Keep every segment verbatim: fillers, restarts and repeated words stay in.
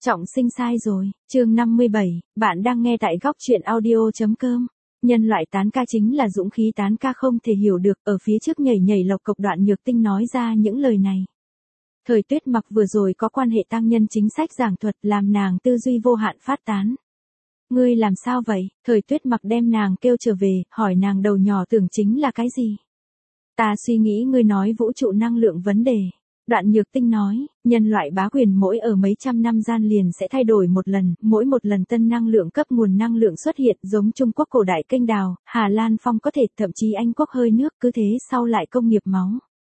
Trọng sinh sai rồi, chương năm mươi bảy, bạn đang nghe tại góc truyện audio.com. Nhân loại tán ca chính là dũng khí tán ca không thể hiểu được, ở phía trước nhảy nhảy lộc cộc Đoạn Nhược Tinh nói ra những lời này. Thời Tuyết Mặc vừa rồi có quan hệ tăng nhân chính sách giảng thuật làm nàng tư duy vô hạn phát tán. Ngươi làm sao vậy? Thời Tuyết Mặc đem nàng kêu trở về, hỏi nàng đầu nhỏ tưởng chính là cái gì? Ta suy nghĩ ngươi nói vũ trụ năng lượng vấn đề. Đoạn Nhược Tinh nói, nhân loại bá quyền mỗi ở mấy trăm năm gian liền sẽ thay đổi một lần, mỗi một lần tân năng lượng cấp nguồn năng lượng xuất hiện giống Trung Quốc cổ đại kênh đào, Hà Lan phong có thể, thậm chí Anh quốc hơi nước, cứ thế sau lại công nghiệp máu.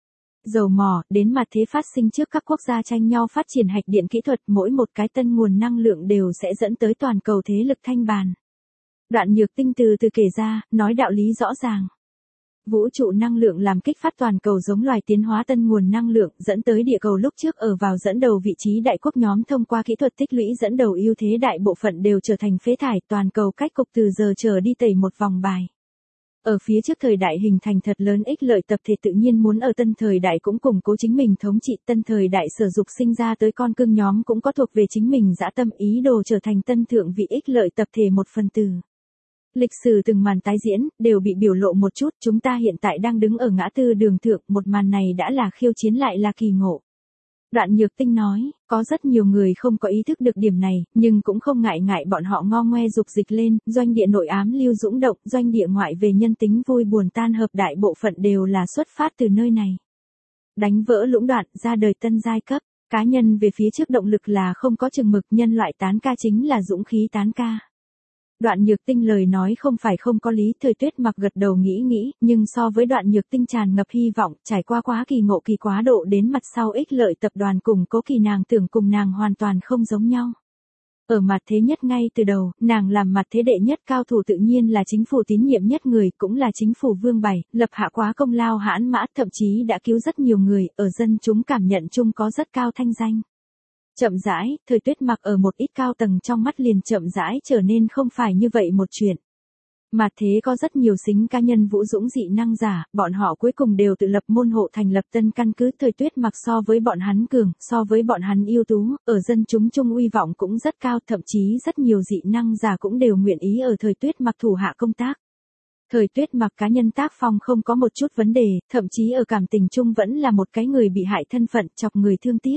Dầu mỏ, đến mặt thế phát sinh trước các quốc gia tranh nhau phát triển hạch điện kỹ thuật, mỗi một cái tân nguồn năng lượng đều sẽ dẫn tới toàn cầu thế lực thanh bàn. Đoạn Nhược Tinh từ từ kể ra, nói đạo lý rõ ràng. Vũ trụ năng lượng làm kích phát toàn cầu giống loài tiến hóa tân nguồn năng lượng, dẫn tới địa cầu lúc trước ở vào dẫn đầu vị trí đại quốc nhóm thông qua kỹ thuật tích lũy dẫn đầu ưu thế đại bộ phận đều trở thành phế thải, toàn cầu cách cục từ giờ trở đi tẩy một vòng bài. Ở phía trước thời đại hình thành thật lớn ích lợi tập thể tự nhiên muốn ở tân thời đại cũng củng cố chính mình thống trị, tân thời đại sở dục sinh ra tới con cưng nhóm cũng có thuộc về chính mình dã tâm ý đồ trở thành tân thượng vị ích lợi tập thể một phần tử. Lịch sử từng màn tái diễn, đều bị biểu lộ một chút, chúng ta hiện tại đang đứng ở ngã tư đường thượng, một màn này đã là khiêu chiến lại là kỳ ngộ. Đoạn Nhược Tinh nói, có rất nhiều người không có ý thức được điểm này, nhưng cũng không ngại ngại bọn họ ngo ngoe dục dịch lên, doanh địa nội ám lưu dũng động, doanh địa ngoại về nhân tính vui buồn tan hợp đại bộ phận đều là xuất phát từ nơi này. Đánh vỡ lũng đoạn, ra đời tân giai cấp, cá nhân về phía trước động lực là không có chừng mực, nhân loại tán ca chính là dũng khí tán ca. Đoạn Nhược Tinh lời nói không phải không có lý, Thời Tuyết Mặc gật đầu nghĩ nghĩ, nhưng so với Đoạn Nhược Tinh tràn ngập hy vọng, trải qua quá kỳ ngộ kỳ quá độ đến mặt sau ích lợi tập đoàn cùng cố kỳ nàng tưởng cùng nàng hoàn toàn không giống nhau. Ở mặt thế nhất ngay từ đầu, nàng làm mặt thế đệ nhất cao thủ tự nhiên là chính phủ tín nhiệm nhất người, cũng là chính phủ vương bày, lập hạ quá công lao hãn mã, thậm chí đã cứu rất nhiều người, ở dân chúng cảm nhận chung có rất cao thanh danh. Chậm rãi, Thời Tuyết Mặc ở một ít cao tầng trong mắt liền chậm rãi trở nên không phải như vậy một chuyện. Mà thế có rất nhiều xính cá nhân vũ dũng dị năng giả, bọn họ cuối cùng đều tự lập môn hộ thành lập tân căn cứ. Thời Tuyết Mặc so với bọn hắn cường, so với bọn hắn ưu tú, ở dân chúng chung uy vọng cũng rất cao, thậm chí rất nhiều dị năng giả cũng đều nguyện ý ở Thời Tuyết Mặc thủ hạ công tác. Thời Tuyết Mặc cá nhân tác phong không có một chút vấn đề, thậm chí ở cảm tình chung vẫn là một cái người bị hại thân phận, chọc người thương tiếc.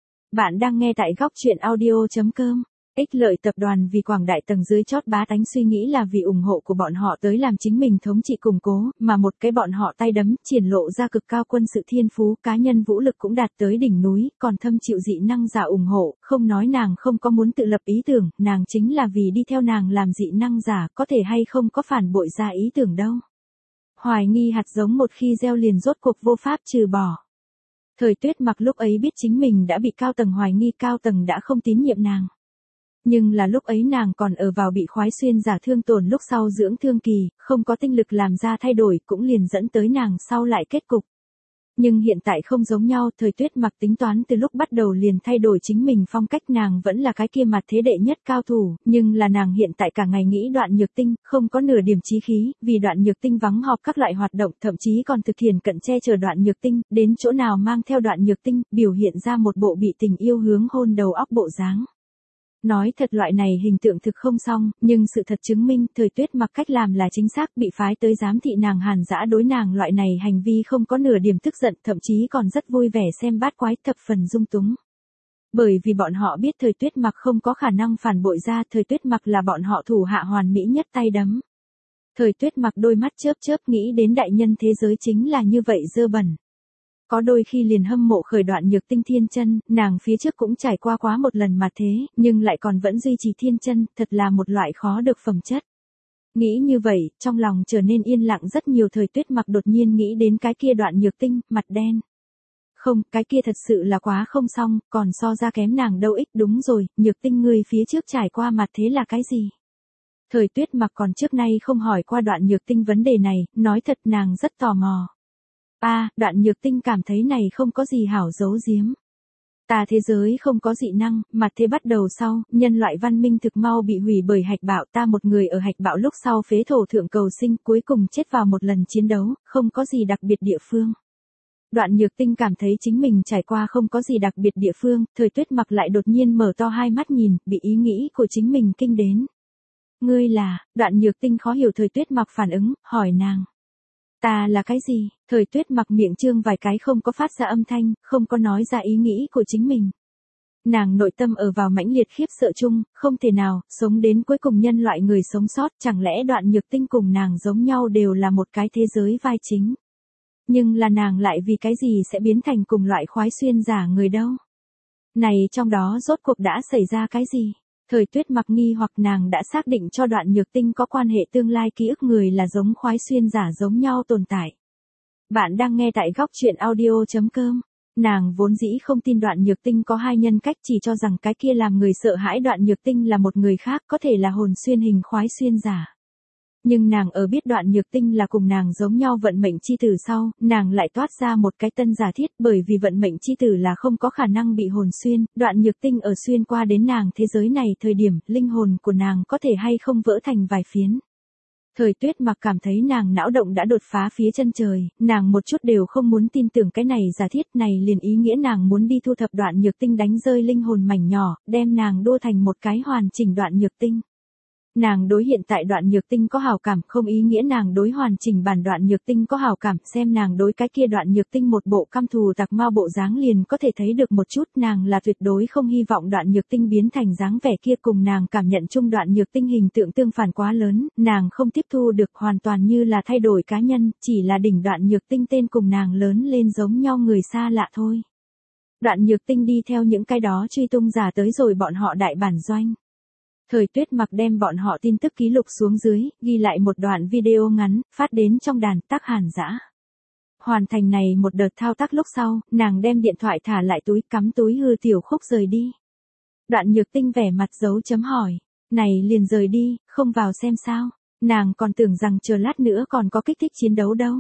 Bạn đang nghe tại góc truyện audio.com. Ích lợi tập đoàn vì quảng đại tầng dưới chót bá tánh suy nghĩ là vì ủng hộ của bọn họ tới làm chính mình thống trị củng cố, mà một cái bọn họ tay đấm, triển lộ ra cực cao quân sự thiên phú, cá nhân vũ lực cũng đạt tới đỉnh núi, còn thâm chịu dị năng giả ủng hộ, không nói nàng không có muốn tự lập ý tưởng, nàng chính là vì đi theo nàng làm dị năng giả, có thể hay không có phản bội ra ý tưởng đâu. Hoài nghi hạt giống một khi gieo liền rốt cuộc vô pháp trừ bỏ. Thời Tuyết Mặc lúc ấy biết chính mình đã bị cao tầng hoài nghi, cao tầng đã không tín nhiệm nàng. Nhưng là lúc ấy nàng còn ở vào bị khoái xuyên giả thương tổn lúc sau dưỡng thương kỳ, không có tinh lực làm ra thay đổi, cũng liền dẫn tới nàng sau lại kết cục. Nhưng hiện tại không giống nhau, Thời Tuyết Mặc tính toán từ lúc bắt đầu liền thay đổi chính mình phong cách, nàng vẫn là cái kia mặt thế đệ nhất cao thủ, nhưng là nàng hiện tại cả ngày nghĩ Đoạn Nhược Tinh, không có nửa điểm chí khí, vì Đoạn Nhược Tinh vắng họp các loại hoạt động, thậm chí còn thực hiện cận che chở Đoạn Nhược Tinh, đến chỗ nào mang theo Đoạn Nhược Tinh, biểu hiện ra một bộ bị tình yêu hướng hôn đầu óc bộ dáng. Nói thật loại này hình tượng thực không xong, nhưng sự thật chứng minh Thời Tuyết Mặc cách làm là chính xác, bị phái tới giám thị nàng hàn dã đối nàng loại này hành vi không có nửa điểm tức giận, thậm chí còn rất vui vẻ xem bát quái, thập phần dung túng. Bởi vì bọn họ biết Thời Tuyết Mặc không có khả năng phản bội ra, Thời Tuyết Mặc là bọn họ thủ hạ hoàn mỹ nhất tay đấm. Thời Tuyết Mặc đôi mắt chớp chớp nghĩ đến đại nhân thế giới chính là như vậy dơ bẩn. Có đôi khi liền hâm mộ khởi Đoạn Nhược Tinh thiên chân, nàng phía trước cũng trải qua quá một lần mà thế, nhưng lại còn vẫn duy trì thiên chân, thật là một loại khó được phẩm chất. Nghĩ như vậy, trong lòng trở nên yên lặng rất nhiều. Thời Tuyết Mặc đột nhiên nghĩ đến cái kia Đoạn Nhược Tinh, mặt đen. Không, cái kia thật sự là quá không xong, còn so ra kém nàng đâu ích, đúng rồi, Nhược Tinh người phía trước trải qua mặt thế là cái gì? Thời Tuyết Mặc còn trước nay không hỏi qua Đoạn Nhược Tinh vấn đề này, nói thật nàng rất tò mò. A, à, Đoạn Nhược Tinh cảm thấy này không có gì hảo giấu giếm. Ta thế giới không có dị năng, mặt thế bắt đầu sau, nhân loại văn minh thực mau bị hủy bởi hạch bạo, ta một người ở hạch bạo lúc sau phế thổ thượng cầu sinh, cuối cùng chết vào một lần chiến đấu, không có gì đặc biệt địa phương. Đoạn Nhược Tinh cảm thấy chính mình trải qua không có gì đặc biệt địa phương, Thời Tuyết Mặc lại đột nhiên mở to hai mắt nhìn, bị ý nghĩ của chính mình kinh đến. Ngươi là, Đoạn Nhược Tinh khó hiểu Thời Tuyết Mặc phản ứng, hỏi nàng. Ta là cái gì? Thời Tuyết Mặc miệng trương vài cái không có phát ra âm thanh, không có nói ra ý nghĩ của chính mình. Nàng nội tâm ở vào mãnh liệt khiếp sợ chung, không thể nào, sống đến cuối cùng nhân loại người sống sót, chẳng lẽ Đoạn Nhược Tinh cùng nàng giống nhau đều là một cái thế giới vai chính. Nhưng là nàng lại vì cái gì sẽ biến thành cùng loại khoái xuyên giả người đâu? Này trong đó rốt cuộc đã xảy ra cái gì? Thời Tuyết Mặc nghi hoặc nàng đã xác định cho Đoạn Nhược Tinh có quan hệ tương lai ký ức người là giống khoái xuyên giả giống nhau tồn tại. Bạn đang nghe tại góc truyện audio chấm com. Nàng vốn dĩ không tin Đoạn Nhược Tinh có hai nhân cách, chỉ cho rằng cái kia làm người sợ hãi Đoạn Nhược Tinh là một người khác, có thể là hồn xuyên hình khoái xuyên giả. Nhưng nàng ở biết Đoạn Nhược Tinh là cùng nàng giống nhau vận mệnh chi tử sau, nàng lại toát ra một cái tân giả thiết, bởi vì vận mệnh chi tử là không có khả năng bị hồn xuyên, Đoạn Nhược Tinh ở xuyên qua đến nàng thế giới này thời điểm, linh hồn của nàng có thể hay không vỡ thành vài phiến. Thời Tuyết Mặc cảm thấy nàng não động đã đột phá phía chân trời, nàng một chút đều không muốn tin tưởng cái này giả thiết này liền ý nghĩa nàng muốn đi thu thập Đoạn Nhược Tinh đánh rơi linh hồn mảnh nhỏ, đem nàng đua thành một cái hoàn chỉnh Đoạn Nhược Tinh. Nàng đối hiện tại Đoạn Nhược Tinh có hảo cảm không ý nghĩa nàng đối hoàn chỉnh bản Đoạn Nhược Tinh có hảo cảm, xem nàng đối cái kia Đoạn Nhược Tinh một bộ căm thù tặc mau bộ dáng liền có thể thấy được một chút, nàng là tuyệt đối không hy vọng Đoạn Nhược Tinh biến thành dáng vẻ kia, cùng nàng cảm nhận chung Đoạn Nhược Tinh hình tượng tương phản quá lớn, nàng không tiếp thu được, hoàn toàn như là thay đổi cá nhân, chỉ là đỉnh Đoạn Nhược Tinh tên cùng nàng lớn lên giống nhau người xa lạ thôi. Đoạn Nhược Tinh đi theo những cái đó truy tung giả tới rồi bọn họ đại bản doanh. Thời Tuyết Mặc đem bọn họ tin tức ký lục xuống dưới, ghi lại một đoạn video ngắn, phát đến trong đàn Tác Hàn Dã. Hoàn thành này một đợt thao tác lúc sau, nàng đem điện thoại thả lại túi, cắm túi hư tiểu khúc rời đi. Đoạn Nhược Tinh vẻ mặt dấu chấm hỏi, này liền rời đi, không vào xem sao, nàng còn tưởng rằng chờ lát nữa còn có kích thích chiến đấu đâu.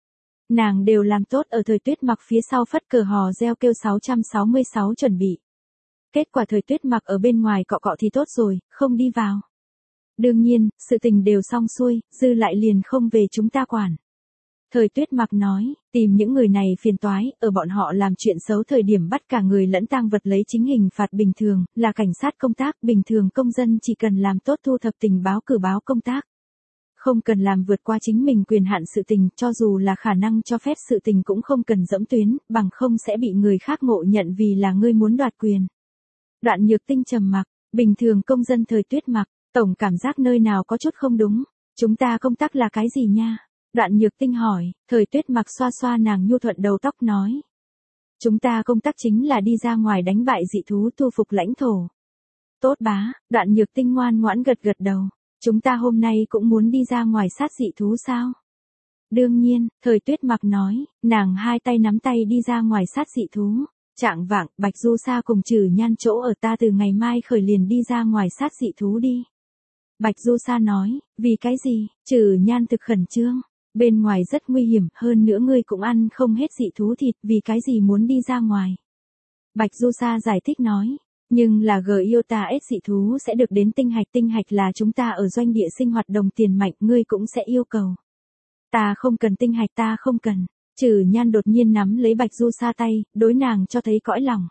Nàng đều làm tốt ở Thời Tuyết Mặc phía sau phất cờ hò reo kêu sáu sáu sáu chuẩn bị. Kết quả Thời Tuyết Mặc ở bên ngoài cọ cọ thì tốt rồi, không đi vào. Đương nhiên, sự tình đều xong xuôi, dư lại liền không về chúng ta quản. Thời Tuyết Mặc nói, tìm những người này phiền toái, ở bọn họ làm chuyện xấu thời điểm bắt cả người lẫn tang vật lấy chính hình phạt bình thường, là cảnh sát công tác, bình thường công dân chỉ cần làm tốt thu thập tình báo cử báo công tác. Không cần làm vượt qua chính mình quyền hạn sự tình, cho dù là khả năng cho phép sự tình cũng không cần dẫm tuyến, bằng không sẽ bị người khác ngộ nhận vì là ngươi muốn đoạt quyền. Đoạn Nhược Tinh trầm mặc, bình thường công dân Thời Tuyết Mặc, tổng cảm giác nơi nào có chút không đúng. Chúng ta công tác là cái gì nha? Đoạn Nhược Tinh hỏi, Thời Tuyết Mặc xoa xoa nàng nhu thuận đầu tóc nói. Chúng ta công tác chính là đi ra ngoài đánh bại dị thú, thu phục lãnh thổ. Tốt bá, Đoạn Nhược Tinh ngoan ngoãn gật gật đầu. Chúng ta hôm nay cũng muốn đi ra ngoài sát dị thú sao? Đương nhiên, Thời Tuyết Mặc nói, nàng hai tay nắm tay đi ra ngoài sát dị thú. Trạng vạng, Bạch Du Sa cùng Trừ Nhan chỗ ở, ta từ ngày mai khởi liền đi ra ngoài sát dị thú đi. Bạch Du Sa nói, vì cái gì? Trừ Nhan thực khẩn trương, bên ngoài rất nguy hiểm, hơn nữa ngươi cũng ăn không hết dị thú thịt, vì cái gì muốn đi ra ngoài? Bạch Du Sa giải thích nói, nhưng là Giota S dị thú sẽ được đến tinh hạch, tinh hạch là chúng ta ở doanh địa sinh hoạt đồng tiền mạnh, ngươi cũng sẽ yêu cầu. Ta không cần tinh hạch, ta không cần. Trừ Nhan đột nhiên nắm lấy Bạch Du Sa tay, đối nàng cho thấy cõi lòng.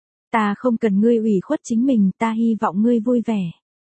Ta không cần ngươi ủy khuất chính mình, ta hy vọng ngươi vui vẻ.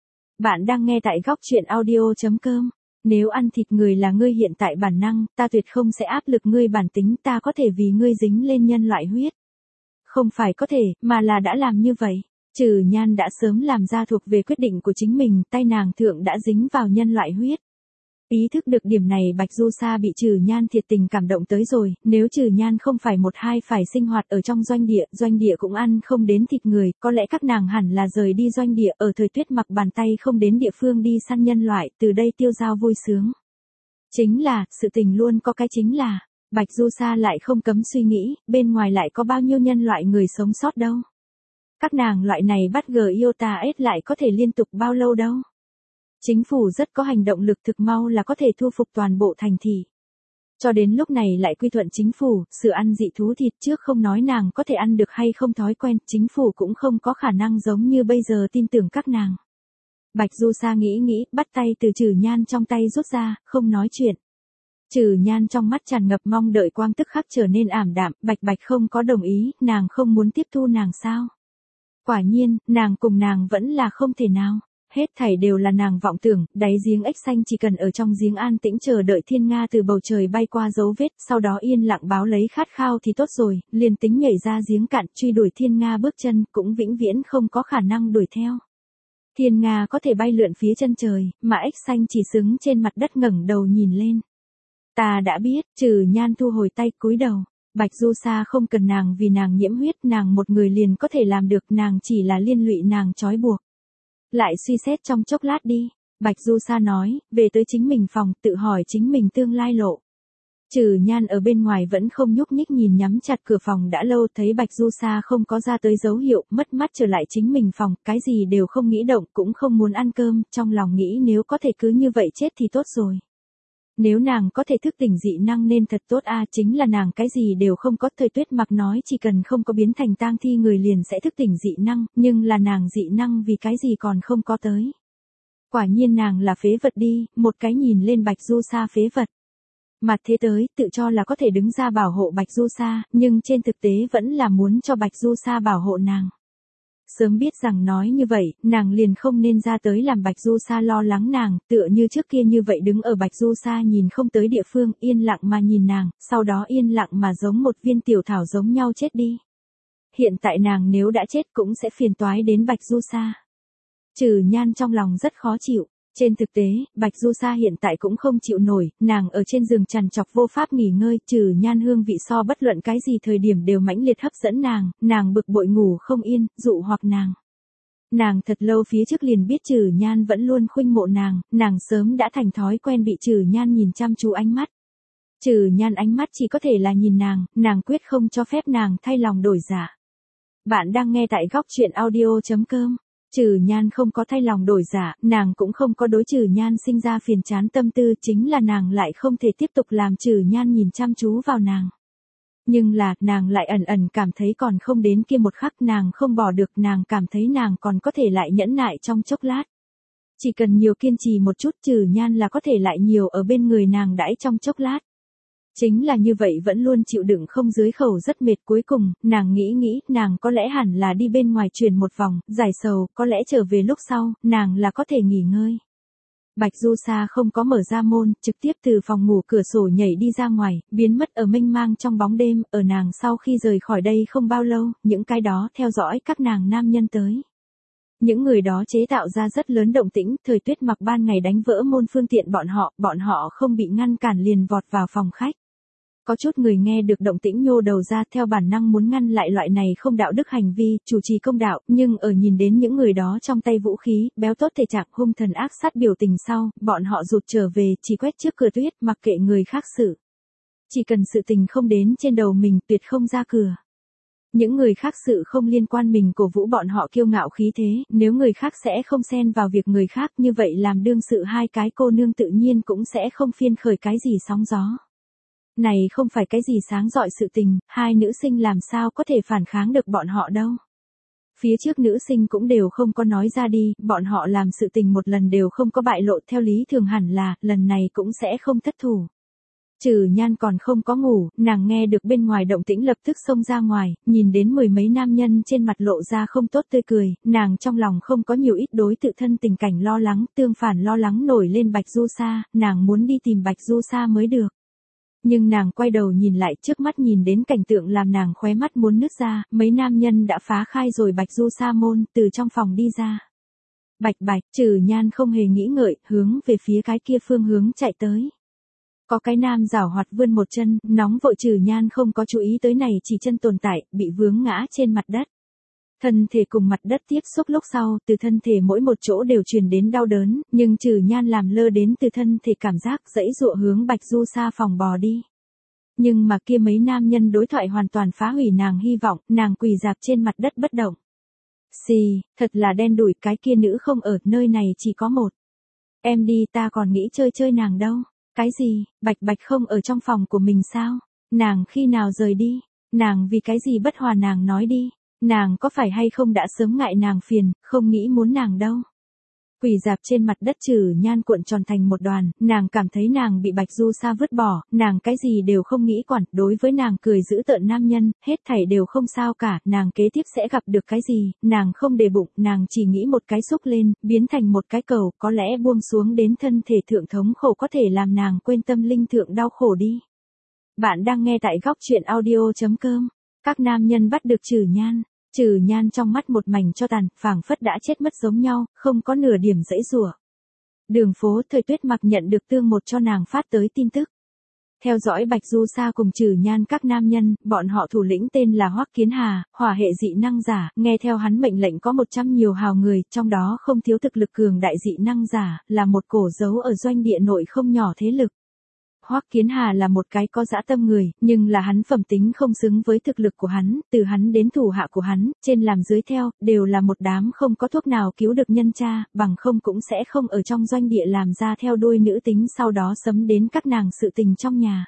Bạn đang nghe tại góc truyện audio chấm com. Nếu ăn thịt người là ngươi hiện tại bản năng, ta tuyệt không sẽ áp lực ngươi bản tính, ta có thể vì ngươi dính lên nhân loại huyết. Không phải có thể, mà là đã làm như vậy. Trừ Nhan đã sớm làm ra thuộc về quyết định của chính mình, tay nàng thượng đã dính vào nhân loại huyết. Ý thức được điểm này, Bạch Du Sa bị Trừ Nhan thiệt tình cảm động tới rồi, nếu Trừ Nhan không phải một hai phải sinh hoạt ở trong doanh địa, doanh địa cũng ăn không đến thịt người, có lẽ các nàng hẳn là rời đi doanh địa, ở Thời Tuyết Mặc bàn tay không đến địa phương đi săn nhân loại, từ đây tiêu dao vui sướng. Chính là, sự tình luôn có cái chính là, Bạch Du Sa lại không cấm suy nghĩ, bên ngoài lại có bao nhiêu nhân loại người sống sót đâu. Các nàng loại này bắt Giota S lại có thể liên tục bao lâu đâu. Chính phủ rất có hành động lực, thực mau là có thể thu phục toàn bộ thành thị. Cho đến lúc này lại quy thuận chính phủ, sự ăn dị thú thịt trước không nói nàng có thể ăn được hay không thói quen, chính phủ cũng không có khả năng giống như bây giờ tin tưởng các nàng. Bạch Du Sa nghĩ nghĩ, bắt tay từ Trừ Nhan trong tay rút ra, không nói chuyện. Trừ Nhan trong mắt tràn ngập mong đợi quang tức khắc trở nên ảm đạm, Bạch Bạch không có đồng ý, nàng không muốn tiếp thu nàng sao? Quả nhiên, nàng cùng nàng vẫn là không thể nào. Hết thảy đều là nàng vọng tưởng, đáy giếng ếch xanh chỉ cần ở trong giếng an tĩnh chờ đợi thiên nga từ bầu trời bay qua dấu vết, sau đó yên lặng báo lấy khát khao thì tốt rồi, liền tính nhảy ra giếng cạn truy đuổi thiên nga bước chân, cũng vĩnh viễn không có khả năng đuổi theo. Thiên nga có thể bay lượn phía chân trời, mà ếch xanh chỉ xứng trên mặt đất ngẩng đầu nhìn lên. Ta đã biết, Trừ Nhan thu hồi tay cúi đầu. Bạch Du Sa không cần nàng vì nàng nhiễm huyết, nàng một người liền có thể làm được, nàng chỉ là liên lụy nàng trói buộc. Lại suy xét trong chốc lát đi, Bạch Du Sa nói, về tới chính mình phòng, tự hỏi chính mình tương lai lộ. Trừ Nhan ở bên ngoài vẫn không nhúc nhích nhìn nhắm chặt cửa phòng đã lâu, thấy Bạch Du Sa không có ra tới dấu hiệu, mất mắt trở lại chính mình phòng, cái gì đều không nghĩ động, cũng không muốn ăn cơm, trong lòng nghĩ nếu có thể cứ như vậy chết thì tốt rồi. Nếu nàng có thể thức tỉnh dị năng nên thật tốt a, chính là nàng cái gì đều không có. Thời Tuyết Mặc nói chỉ cần không có biến thành tang thi người liền sẽ thức tỉnh dị năng, nhưng là nàng dị năng vì cái gì còn không có tới. Quả nhiên nàng là phế vật đi, một cái nhìn lên Bạch Du Sa phế vật. Mặt thế tới, tự cho là có thể đứng ra bảo hộ Bạch Du Sa, nhưng trên thực tế vẫn là muốn cho Bạch Du Sa bảo hộ nàng. Sớm biết rằng nói như vậy, nàng liền không nên ra tới làm Bạch Du Sa lo lắng nàng, tựa như trước kia như vậy đứng ở Bạch Du Sa nhìn không tới địa phương, yên lặng mà nhìn nàng, sau đó yên lặng mà giống một viên tiểu thảo giống nhau chết đi. Hiện tại nàng nếu đã chết cũng sẽ phiền toái đến Bạch Du Sa. Trừ Nhan trong lòng rất khó chịu. Trên thực tế, Bạch Du Sa hiện tại cũng không chịu nổi, nàng ở trên giường trằn trọc vô pháp nghỉ ngơi, Trừ Nhan hương vị so bất luận cái gì thời điểm đều mãnh liệt hấp dẫn nàng, nàng bực bội ngủ không yên, dụ hoặc nàng. Nàng thật lâu phía trước liền biết Trừ Nhan vẫn luôn khuynh mộ nàng, nàng sớm đã thành thói quen bị Trừ Nhan nhìn chăm chú ánh mắt. Trừ Nhan ánh mắt chỉ có thể là nhìn nàng, nàng quyết không cho phép nàng thay lòng đổi dạ. Bạn đang nghe tại góc truyện audio chấm com. Trừ Nhan không có thay lòng đổi dạ, nàng cũng không có đối Trừ Nhan sinh ra phiền chán tâm tư, chính là nàng lại không thể tiếp tục làm Trừ Nhan nhìn chăm chú vào nàng. Nhưng là, nàng lại ẩn ẩn cảm thấy còn không đến kia một khắc, nàng không bỏ được, nàng cảm thấy nàng còn có thể lại nhẫn nại trong chốc lát. Chỉ cần nhiều kiên trì một chút, Trừ Nhan là có thể lại nhiều ở bên người nàng đãi trong chốc lát. Chính là như vậy vẫn luôn chịu đựng không dưới khẩu rất mệt, cuối cùng, nàng nghĩ nghĩ, nàng có lẽ hẳn là đi bên ngoài chuyển một vòng, giải sầu, có lẽ trở về lúc sau, nàng là có thể nghỉ ngơi. Bạch Du Sa không có mở ra môn, trực tiếp từ phòng ngủ cửa sổ nhảy đi ra ngoài, biến mất ở mênh mang trong bóng đêm, ở nàng sau khi rời khỏi đây không bao lâu, những cái đó theo dõi các nàng nam nhân tới. Những người đó chế tạo ra rất lớn động tĩnh, Thời Tuyết Mặc ban ngày đánh vỡ môn phương tiện bọn họ, bọn họ không bị ngăn cản liền vọt vào phòng khách. Có chút người nghe được động tĩnh nhô đầu ra theo bản năng muốn ngăn lại loại này không đạo đức hành vi, chủ trì công đạo, nhưng ở nhìn đến những người đó trong tay vũ khí, béo tốt thể trạng hung thần ác sát biểu tình sau, bọn họ rụt trở về, chỉ quét trước cửa tuyết, mặc kệ người khác xử. Chỉ cần sự tình không đến trên đầu mình, tuyệt không ra cửa. Những người khác sự không liên quan mình cổ vũ bọn họ kiêu ngạo khí thế, nếu người khác sẽ không xen vào việc người khác, như vậy làm đương sự hai cái cô nương tự nhiên cũng sẽ không phiên khởi cái gì sóng gió. Này không phải cái gì sáng rọi sự tình, hai nữ sinh làm sao có thể phản kháng được bọn họ đâu. Phía trước nữ sinh cũng đều không có nói ra đi, bọn họ làm sự tình một lần đều không có bại lộ, theo lý thường hẳn là, lần này cũng sẽ không thất thủ. Trừ Nhan còn không có ngủ, nàng nghe được bên ngoài động tĩnh lập tức xông ra ngoài, nhìn đến mười mấy nam nhân trên mặt lộ ra không tốt tươi cười, nàng trong lòng không có nhiều ít đối tự thân tình cảnh lo lắng, tương phản lo lắng nổi lên Bạch Du Sa, nàng muốn đi tìm Bạch Du Sa mới được. Nhưng nàng quay đầu nhìn lại, trước mắt nhìn đến cảnh tượng làm nàng khóe mắt muốn nứt ra, mấy nam nhân đã phá khai rồi Bạch Du Sa môn, từ trong phòng đi ra. Bạch Bạch, Trừ Nhan không hề nghĩ ngợi, hướng về phía cái kia phương hướng chạy tới. Có cái nam giảo hoạt vươn một chân, nóng vội, Trừ Nhan không có chú ý tới này, chỉ chân tồn tại, bị vướng ngã trên mặt đất. Thân thể cùng mặt đất tiếp xúc lúc sau, từ thân thể mỗi một chỗ đều truyền đến đau đớn, nhưng Trừ Nhan làm lơ đến từ thân thể cảm giác, dãy dụa hướng Bạch Du Sa phòng bò đi. Nhưng mà kia mấy nam nhân đối thoại hoàn toàn phá hủy nàng hy vọng, nàng quỳ dạp trên mặt đất bất động. Xì, thật là đen đủi, cái kia nữ không ở, nơi này chỉ có một. Em đi, ta còn nghĩ chơi chơi nàng đâu. Cái gì, Bạch Bạch không ở trong phòng của mình sao? Nàng khi nào rời đi? Nàng vì cái gì bất hòa nàng nói đi? Nàng có phải hay không đã sớm ngại nàng phiền, không nghĩ muốn nàng đâu? Quỳ dạp trên mặt đất Trử Nhan cuộn tròn thành một đoàn, nàng cảm thấy nàng bị Bạch Du Sa vứt bỏ, nàng cái gì đều không nghĩ quản, đối với nàng cười giễu tợn nam nhân, hết thảy đều không sao cả, nàng kế tiếp sẽ gặp được cái gì, nàng không để bụng, nàng chỉ nghĩ một cái xúc lên, biến thành một cái cầu, có lẽ buông xuống đến thân thể thượng thống khổ có thể làm nàng quên tâm linh thượng đau khổ đi. Bạn đang nghe tại góc truyện audio chấm com. Các nam nhân bắt được Trử Nhan. Trử Nhan trong mắt một mảnh cho tàn, phảng phất đã chết mất giống nhau, không có nửa điểm giãy giụa. Đường phố Thời Tuyết Mặc nhận được tương một cho nàng phát tới tin tức. Theo dõi Bạch Du Sa cùng Trử Nhan các nam nhân, bọn họ thủ lĩnh tên là Hoắc Kiến Hà, hỏa hệ dị năng giả, nghe theo hắn mệnh lệnh có một trăm nhiều hào người, trong đó không thiếu thực lực cường đại dị năng giả, là một cổ dấu ở doanh địa nội không nhỏ thế lực. Hoắc Kiến Hà là một cái có dã tâm người, nhưng là hắn phẩm tính không xứng với thực lực của hắn, từ hắn đến thủ hạ của hắn, trên làm dưới theo, đều là một đám không có thuốc nào cứu được nhân cha, bằng không cũng sẽ không ở trong doanh địa làm ra theo đuôi nữ tính sau đó sấm đến các nàng sự tình trong nhà.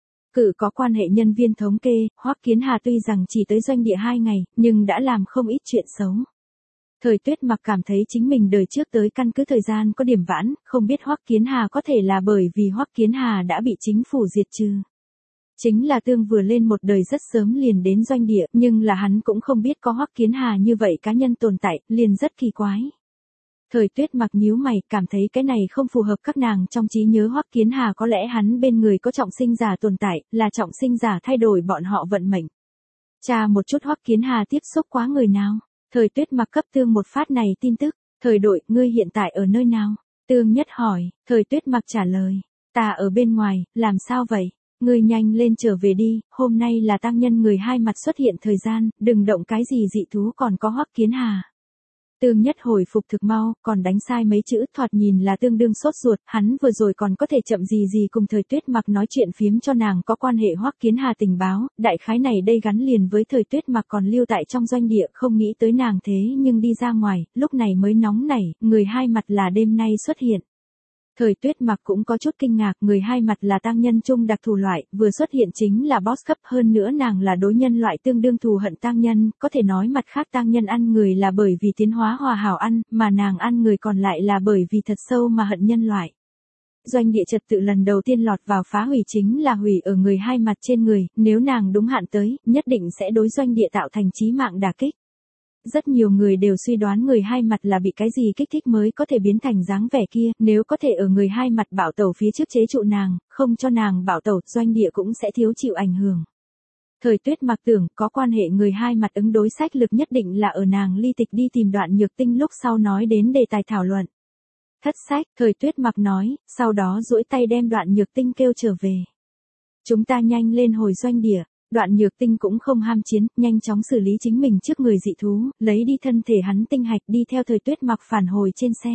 Cử có quan hệ nhân viên thống kê, Hoắc Kiến Hà tuy rằng chỉ tới doanh địa hai ngày, nhưng đã làm không ít chuyện xấu. Thời Tuyết Mặc cảm thấy chính mình đời trước tới căn cứ thời gian có điểm vãn, không biết Hoắc Kiến Hà có thể là bởi vì Hoắc Kiến Hà đã bị chính phủ diệt trừ. Chính là Tương vừa lên một đời rất sớm liền đến doanh địa, nhưng là hắn cũng không biết có Hoắc Kiến Hà như vậy cá nhân tồn tại, liền rất kỳ quái. Thời Tuyết Mặc nhíu mày, cảm thấy cái này không phù hợp các nàng trong trí nhớ Hoắc Kiến Hà có lẽ hắn bên người có trọng sinh giả tồn tại, là trọng sinh giả thay đổi bọn họ vận mệnh. Tra một chút Hoắc Kiến Hà tiếp xúc quá người nào. Thời Tuyết Mặc cấp Tương một phát này tin tức, Thời đội, ngươi hiện tại ở nơi nào? Tương Nhất hỏi, Thời Tuyết Mặc trả lời, ta ở bên ngoài, làm sao vậy? Ngươi nhanh lên trở về đi, hôm nay là tang nhân người hai mặt xuất hiện thời gian, đừng động cái gì dị thú còn có Hoắc Kiến Hà. Tương Nhất hồi phục thực mau, còn đánh sai mấy chữ, thoạt nhìn là tương đương sốt ruột, hắn vừa rồi còn có thể chậm gì gì cùng Thời Tuyết Mặc nói chuyện phiếm cho nàng có quan hệ Hoắc Kiến Hà tình báo, đại khái này đây gắn liền với Thời Tuyết Mặc còn lưu tại trong doanh địa, không nghĩ tới nàng thế nhưng đi ra ngoài, lúc này mới nóng nảy, người hai mặt là đêm nay xuất hiện. Thời Tuyết Mặc cũng có chút kinh ngạc, người hai mặt là tang nhân chung đặc thù loại, vừa xuất hiện chính là boss cấp, hơn nữa nàng là đối nhân loại tương đương thù hận tang nhân, có thể nói mặt khác tang nhân ăn người là bởi vì tiến hóa hòa hảo ăn, mà nàng ăn người còn lại là bởi vì thật sâu mà hận nhân loại. Doanh địa trật tự lần đầu tiên lọt vào phá hủy chính là hủy ở người hai mặt trên người, nếu nàng đúng hạn tới, nhất định sẽ đối doanh địa tạo thành chí mạng đả kích. Rất nhiều người đều suy đoán người hai mặt là bị cái gì kích thích mới có thể biến thành dáng vẻ kia, nếu có thể ở người hai mặt bảo tẩu phía trước chế trụ nàng, không cho nàng bảo tẩu, doanh địa cũng sẽ thiếu chịu ảnh hưởng. Thời Tuyết Mặc tưởng có quan hệ người hai mặt ứng đối sách lực nhất định là ở nàng ly tịch đi tìm Đoạn Nhược Tinh lúc sau nói đến đề tài thảo luận. Thất sách, Thời Tuyết Mặc nói, sau đó duỗi tay đem Đoạn Nhược Tinh kêu trở về. Chúng ta nhanh lên hồi doanh địa. Đoạn Nhược Tinh cũng không ham chiến, nhanh chóng xử lý chính mình trước người dị thú, lấy đi thân thể hắn tinh hạch đi theo Thời Tuyết Mặc phản hồi trên xe.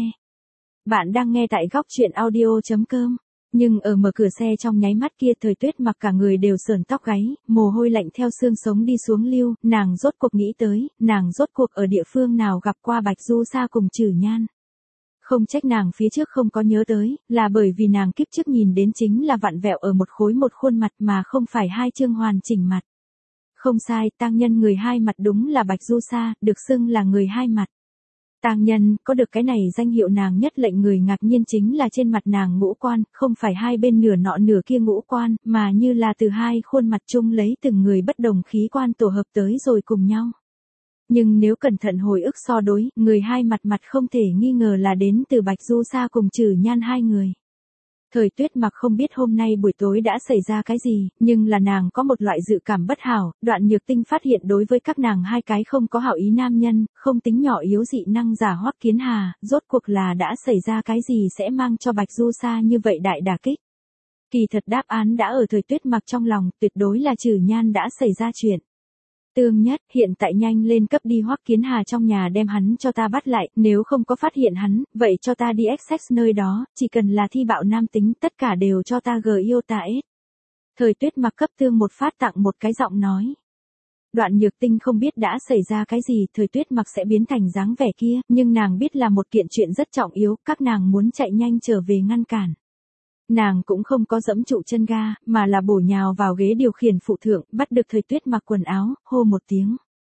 Bạn đang nghe tại góc truyện audio chấm com. Nhưng ở mở cửa xe trong nháy mắt kia Thời Tuyết Mặc cả người đều sởn tóc gáy, mồ hôi lạnh theo xương sống đi xuống lưu, nàng rốt cuộc nghĩ tới, nàng rốt cuộc ở địa phương nào gặp qua Bạch Du Sa cùng Trử Nhan. Không trách nàng phía trước không có nhớ tới, là bởi vì nàng kiếp trước nhìn đến chính là vặn vẹo ở một khối một khuôn mặt mà không phải hai chương hoàn chỉnh mặt. Không sai, tang nhân người hai mặt đúng là Bạch Du Sa, được xưng là người hai mặt. Tang nhân, có được cái này danh hiệu nàng nhất lệnh người ngạc nhiên chính là trên mặt nàng ngũ quan, không phải hai bên nửa nọ nửa kia ngũ quan, mà như là từ hai khuôn mặt chung lấy từng người bất đồng khí quan tổ hợp tới rồi cùng nhau. Nhưng nếu cẩn thận hồi ức so đối, người hai mặt mặt không thể nghi ngờ là đến từ Bạch Du Sa cùng Trử Nhan hai người. Thời Tuyết Mặc không biết hôm nay buổi tối đã xảy ra cái gì, nhưng là nàng có một loại dự cảm bất hảo, Đoạn Nhược Tinh phát hiện đối với các nàng hai cái không có hảo ý nam nhân, không tính nhỏ yếu dị năng giả Hoắc Kiến Hà, rốt cuộc là đã xảy ra cái gì sẽ mang cho Bạch Du Sa như vậy đại đả kích. Kỳ thật đáp án đã ở Thời Tuyết Mặc trong lòng, tuyệt đối là Trử Nhan đã xảy ra chuyện. Tương Nhất, hiện tại nhanh lên cấp đi Hoắc Kiến Hà trong nhà đem hắn cho ta bắt lại, nếu không có phát hiện hắn, vậy cho ta đi Essex nơi đó, chỉ cần là thi bạo nam tính, tất cả đều cho ta gờ yêu ta ết. Thời Tuyết Mặc cấp Tương một phát tặng một cái giọng nói. Đoạn Nhược Tinh không biết đã xảy ra cái gì, Thời Tuyết Mặc sẽ biến thành dáng vẻ kia, nhưng nàng biết là một kiện chuyện rất trọng yếu, các nàng muốn chạy nhanh trở về ngăn cản. Nàng cũng không có dẫm trụ chân ga, mà là bổ nhào vào ghế điều khiển phụ thượng, bắt được Thời Tuyết Mặc quần áo, hô một tiếng.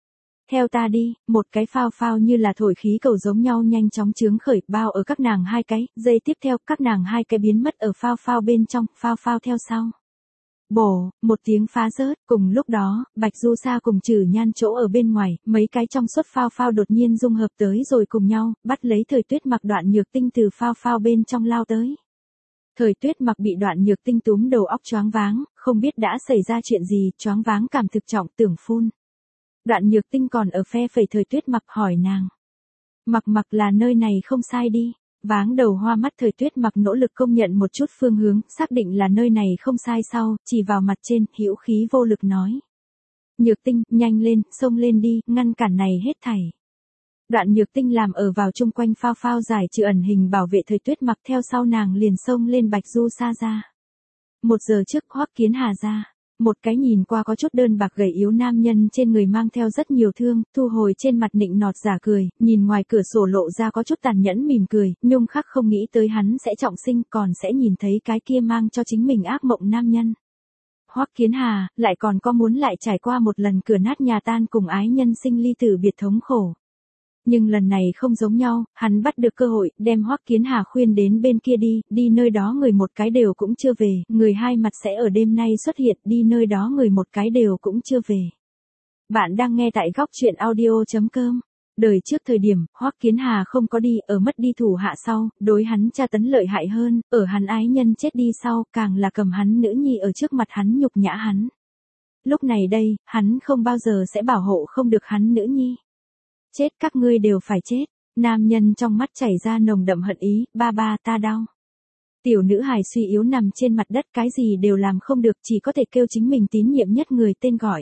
Theo ta đi, một cái phao phao như là thổi khí cầu giống nhau nhanh chóng chướng khởi bao ở các nàng hai cái, giây tiếp theo các nàng hai cái biến mất ở phao phao bên trong, phao phao theo sau. Bổ, một tiếng phá rớt, cùng lúc đó, Bạch Du Sa cùng Trừ Nhan chỗ ở bên ngoài, mấy cái trong suốt phao phao đột nhiên dung hợp tới rồi cùng nhau, bắt lấy Thời Tuyết Mặc Đoạn Nhược Tinh từ phao phao bên trong lao tới. Thời Tuyết Mặc bị Đoạn Nhược Tinh túm đầu óc choáng váng, không biết đã xảy ra chuyện gì, choáng váng cảm thực trọng tưởng phun. Đoạn Nhược Tinh còn ở phe phẩy Thời Tuyết Mặc hỏi nàng. Mặc mặc là nơi này không sai đi. Váng đầu hoa mắt Thời Tuyết Mặc nỗ lực công nhận một chút phương hướng, xác định là nơi này không sai sau, chỉ vào mặt trên, hữu khí vô lực nói. Nhược Tinh, nhanh lên, xông lên đi, ngăn cản này hết thảy. Đoạn Nhược Tinh làm ở vào chung quanh phao phao giải trừ ẩn hình bảo vệ Thời Tuyết Mặc, theo sau nàng liền xông lên Bạch Du Sa ra. Một giờ trước Hoắc Kiến Hà ra. Một cái nhìn qua có chút đơn bạc gầy yếu nam nhân trên người mang theo rất nhiều thương, thu hồi trên mặt nịnh nọt giả cười, nhìn ngoài cửa sổ lộ ra có chút tàn nhẫn mỉm cười, Nhung Khắc không nghĩ tới hắn sẽ trọng sinh còn sẽ nhìn thấy cái kia mang cho chính mình ác mộng nam nhân. Hoắc Kiến Hà, lại còn có muốn lại trải qua một lần cửa nát nhà tan cùng ái nhân sinh ly tử biệt thống khổ. Nhưng lần này không giống nhau, hắn bắt được cơ hội, đem Hoắc Kiến Hà khuyên đến bên kia đi, đi nơi đó người một cái đều cũng chưa về, người hai mặt sẽ ở đêm nay xuất hiện, đi nơi đó người một cái đều cũng chưa về. Bạn đang nghe tại góc truyện audio chấm com. Đời trước thời điểm, Hoắc Kiến Hà không có đi, ở mất đi thủ hạ sau, đối hắn tra tấn lợi hại hơn, ở hắn ái nhân chết đi sau, càng là cầm hắn nữ nhi ở trước mặt hắn nhục nhã hắn. Lúc này đây, hắn không bao giờ sẽ bảo hộ không được hắn nữ nhi. Chết các ngươi đều phải chết. Nam nhân trong mắt chảy ra nồng đậm hận ý, ba ba ta đau. Tiểu nữ hài suy yếu nằm trên mặt đất cái gì đều làm không được, chỉ có thể kêu chính mình tín nhiệm nhất người tên gọi.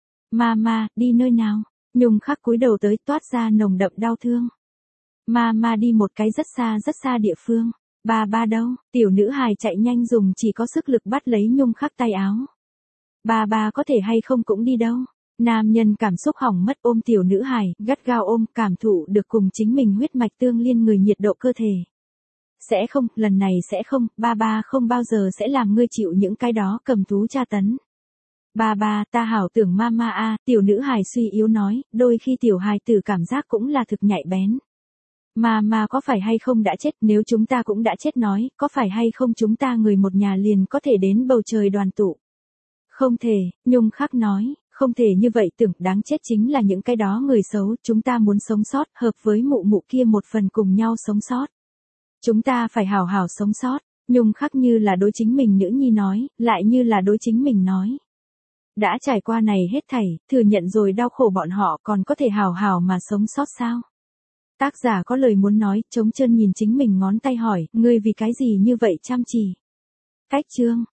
Mama, đi nơi nào? Nhung Khắc cúi đầu tới toát ra nồng đậm đau thương. Mama đi một cái rất xa rất xa địa phương. Ba ba đâu? Tiểu nữ hài chạy nhanh dùng chỉ có sức lực bắt lấy Nhung Khắc tay áo. Ba ba có thể hay không cũng đi đâu? Nam nhân cảm xúc hỏng mất ôm tiểu nữ hài, gắt gao ôm, cảm thụ được cùng chính mình huyết mạch tương liên người nhiệt độ cơ thể. Sẽ không, lần này sẽ không, ba ba không bao giờ sẽ làm ngươi chịu những cái đó cầm thú tra tấn. Ba ba, ta hảo tưởng mama a, tiểu nữ hài suy yếu nói, đôi khi tiểu hài tử cảm giác cũng là thực nhạy bén. Mama có phải hay không đã chết, nếu chúng ta cũng đã chết nói, có phải hay không chúng ta người một nhà liền có thể đến bầu trời đoàn tụ. Không thể, Nhung Khắc nói. Không thể như vậy, tưởng đáng chết chính là những cái đó người xấu, chúng ta muốn sống sót, hợp với mụ mụ kia một phần cùng nhau sống sót. Chúng ta phải hảo hảo sống sót, Nhung Khắc như là đối chính mình nữ nhi nói, lại như là đối chính mình nói. Đã trải qua này hết thảy, thừa nhận rồi đau khổ bọn họ còn có thể hảo hảo mà sống sót sao? Tác giả có lời muốn nói, trống trơn nhìn chính mình ngón tay hỏi, ngươi vì cái gì như vậy chăm chỉ? Cách chương.